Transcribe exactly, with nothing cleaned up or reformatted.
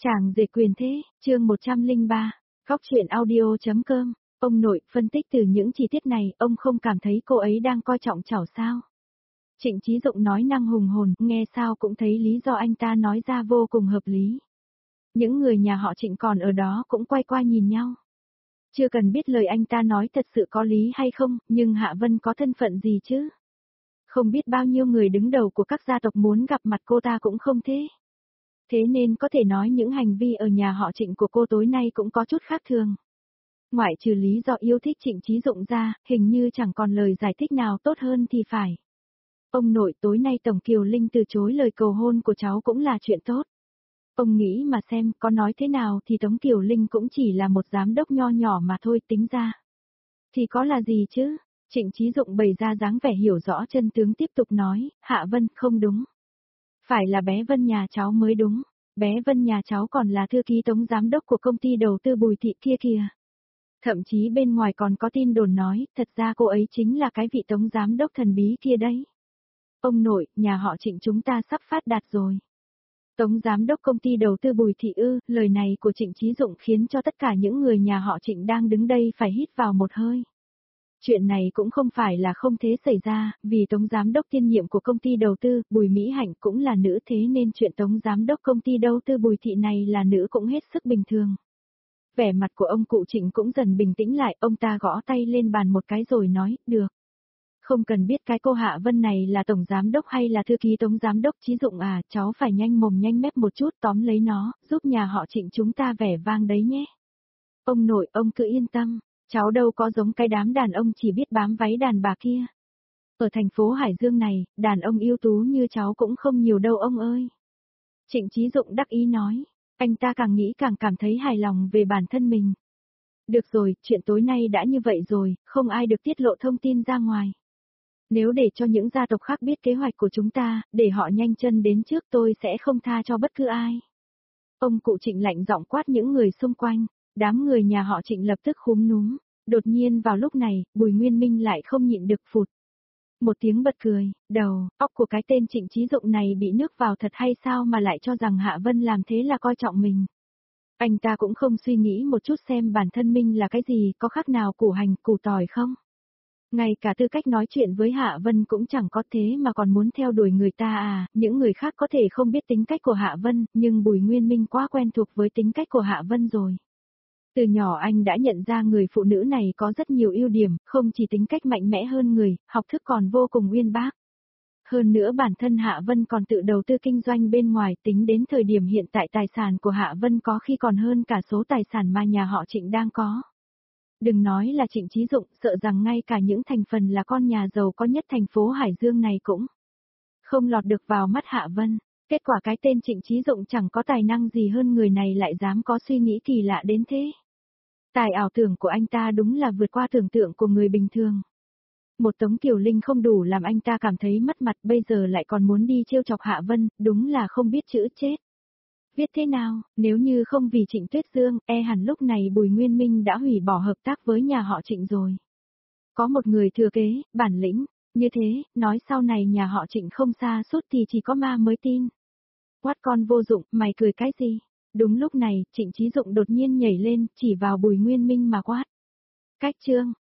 Chàng rể quyền thế, chương một trăm lẻ ba, Góc truyện audio.com, ông nội, phân tích từ những chi tiết này, ông không cảm thấy cô ấy đang coi trọng cháu sao? Trịnh Chí Dụng nói năng hùng hồn, nghe sao cũng thấy lý do anh ta nói ra vô cùng hợp lý. Những người nhà họ Trịnh còn ở đó cũng quay qua nhìn nhau. Chưa cần biết lời anh ta nói thật sự có lý hay không, nhưng Hạ Vân có thân phận gì chứ? Không biết bao nhiêu người đứng đầu của các gia tộc muốn gặp mặt cô ta cũng không thế. Thế nên có thể nói những hành vi ở nhà họ Trịnh của cô tối nay cũng có chút khác thường. Ngoại trừ lý do yêu thích Trịnh Chí Dụng ra, hình như chẳng còn lời giải thích nào tốt hơn thì phải. Ông nội, tối nay Tổng Kiều Linh từ chối lời cầu hôn của cháu cũng là chuyện tốt. Ông nghĩ mà xem, có nói thế nào thì Tống Kiều Linh cũng chỉ là một giám đốc nho nhỏ mà thôi, tính ra. Thì có là gì chứ? Trịnh Chí Dụng bày ra dáng vẻ hiểu rõ chân tướng, tiếp tục nói, Hạ Vân, không đúng. Phải là bé Vân nhà cháu mới đúng. Bé Vân nhà cháu còn là thư ký Tống giám đốc của công ty đầu tư Bùi Thị kia kìa. Thậm chí bên ngoài còn có tin đồn nói, thật ra cô ấy chính là cái vị Tống giám đốc thần bí kia đấy. Ông nội, nhà họ Trịnh chúng ta sắp phát đạt rồi. Tống giám đốc công ty đầu tư Bùi Thị ư? Lời này của Trịnh Chí Dụng khiến cho tất cả những người nhà họ Trịnh đang đứng đây phải hít vào một hơi. Chuyện này cũng không phải là không thể xảy ra, vì Tống giám đốc kiêm nhiệm của công ty đầu tư, Bùi Mỹ Hạnh cũng là nữ, thế nên chuyện Tống giám đốc công ty đầu tư Bùi Thị này là nữ cũng hết sức bình thường. Vẻ mặt của ông cụ Trịnh cũng dần bình tĩnh lại, ông ta gõ tay lên bàn một cái rồi nói, được. Không cần biết cái cô Hạ Vân này là tổng giám đốc hay là thư ký Tống giám đốc. Chí Dụng à, cháu phải nhanh mồm nhanh mép một chút, tóm lấy nó, giúp nhà họ Trịnh chúng ta vẻ vang đấy nhé. Ông nội, ông cứ yên tâm. Cháu đâu có giống cái đám đàn ông chỉ biết bám váy đàn bà kia. Ở thành phố Hải Dương này, đàn ông ưu tú như cháu cũng không nhiều đâu ông ơi. Trịnh Chí Dụng đắc ý nói, anh ta càng nghĩ càng cảm thấy hài lòng về bản thân mình. Được rồi, chuyện tối nay đã như vậy rồi, không ai được tiết lộ thông tin ra ngoài. Nếu để cho những gia tộc khác biết kế hoạch của chúng ta, để họ nhanh chân đến trước, tôi sẽ không tha cho bất cứ ai. Ông cụ Trịnh lạnh giọng quát những người xung quanh. Đám người nhà họ Trịnh lập tức khúm núm. Đột nhiên vào lúc này, Bùi Nguyên Minh lại không nhịn được phụt. Một tiếng bật cười, đầu, óc của cái tên Trịnh Chí Dụng này bị nước vào thật hay sao mà lại cho rằng Hạ Vân làm thế là coi trọng mình. Anh ta cũng không suy nghĩ một chút xem bản thân mình là cái gì, có khác nào củ hành, củ tỏi không? Ngay cả tư cách nói chuyện với Hạ Vân cũng chẳng có, thế mà còn muốn theo đuổi người ta à. Những người khác có thể không biết tính cách của Hạ Vân, nhưng Bùi Nguyên Minh quá quen thuộc với tính cách của Hạ Vân rồi. Từ nhỏ anh đã nhận ra người phụ nữ này có rất nhiều ưu điểm, không chỉ tính cách mạnh mẽ hơn người, học thức còn vô cùng uyên bác. Hơn nữa bản thân Hạ Vân còn tự đầu tư kinh doanh bên ngoài, tính đến thời điểm hiện tại tài sản của Hạ Vân có khi còn hơn cả số tài sản mà nhà họ Trịnh đang có. Đừng nói là Trịnh Chí Dụng, sợ rằng ngay cả những thành phần là con nhà giàu có nhất thành phố Hải Dương này cũng không lọt được vào mắt Hạ Vân. Kết quả cái tên Trịnh Chí Dụng chẳng có tài năng gì hơn người này lại dám có suy nghĩ kỳ lạ đến thế. Tài ảo tưởng của anh ta đúng là vượt qua tưởng tượng của người bình thường. Một Tống Kiều Linh không đủ làm anh ta cảm thấy mất mặt, bây giờ lại còn muốn đi trêu chọc Hạ Vân, đúng là không biết chữ chết. Viết thế nào, nếu như không vì Trịnh Tuyết Dương, e hẳn lúc này Bùi Nguyên Minh đã hủy bỏ hợp tác với nhà họ Trịnh rồi. Có một người thừa kế, bản lĩnh, như thế, nói sau này nhà họ Trịnh không xa suốt thì chỉ có ma mới tin. Quát con vô dụng, mày cười cái gì? Đúng lúc này, Trịnh Chí Dụng đột nhiên nhảy lên, chỉ vào Bùi Nguyên Minh mà quát. Cách chương,